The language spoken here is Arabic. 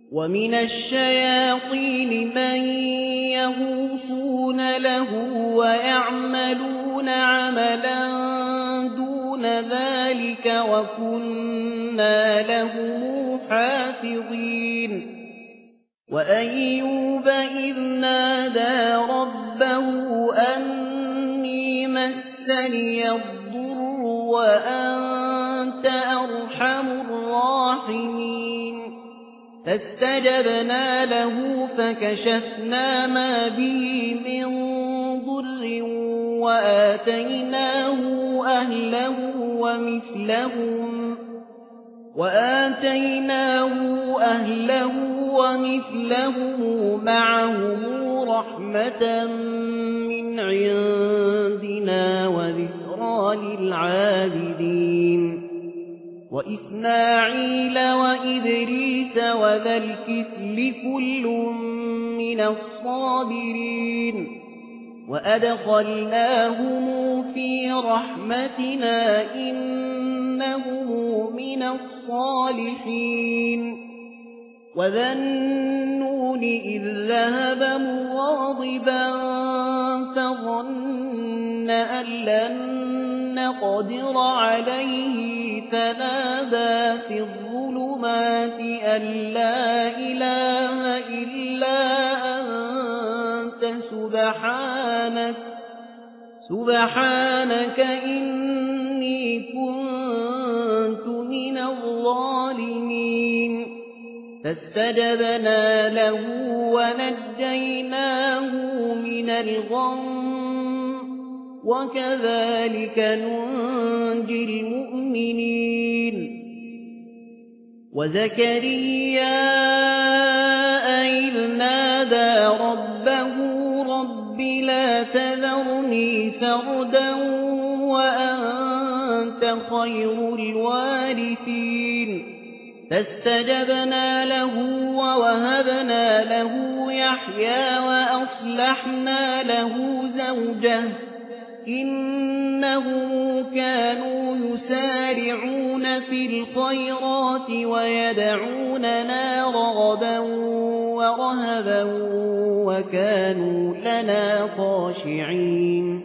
ومن الشياطين من يغوصون له ويعملون عملا دون ذلك وكنا لهم حافظين وأيوب إذ نادى ربه أني مسني الضر وأنت أرحم الراحمين فاستجبنا له فكشفنا ما به من ضر وآتيناه أهله ومثلهم معهم رحمة من عندنا وذكرى للعابدين وإسماعيل وإدريس وذا الكفل كل من الصابرين وأدخلناهم في رحمتنا إنهم من الصالحين وذا النون إذ ذهب مغاضبا فظن أن لن نقدر عليه فنادى في الظلمات أن لا إله إلا أنت سبحانك إني كنت من الظالمين فاستجبنا له ونجيناه من الغم وكذلك ننجي المؤمنين وزكريا إذ نادى ربه رب لا تذرني فردا وأنت خير الوارثين فاستجبنا له ووهبنا له يحيى وأصلحنا له زوجه إنهم كانوا يسارعون في الخيرات ويدعوننا رغبا ورهبا وكانوا لنا خاشعين